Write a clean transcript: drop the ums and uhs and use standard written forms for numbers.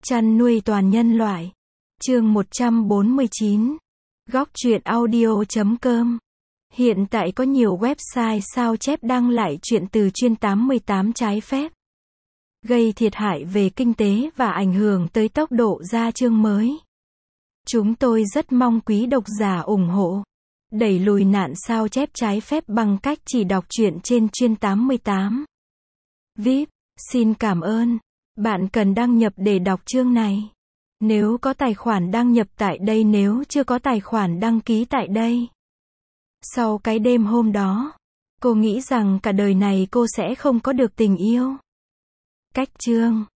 Chăn nuôi toàn nhân loại. Chương 149. Góc truyện audio.com. Hiện tại có nhiều website sao chép đăng lại truyện từ chuyên 88 trái phép, gây thiệt hại về kinh tế và ảnh hưởng tới tốc độ ra chương mới. Chúng tôi rất mong quý độc giả ủng hộ, đẩy lùi nạn sao chép trái phép bằng cách chỉ đọc truyện trên chuyên 88. VIP, xin cảm ơn. Bạn cần đăng nhập để đọc chương này. Nếu có tài khoản đăng nhập tại đây, nếu chưa có tài khoản đăng ký tại đây. Sau cái đêm hôm đó, cô nghĩ rằng cả đời này cô sẽ không có được tình yêu. Cách chương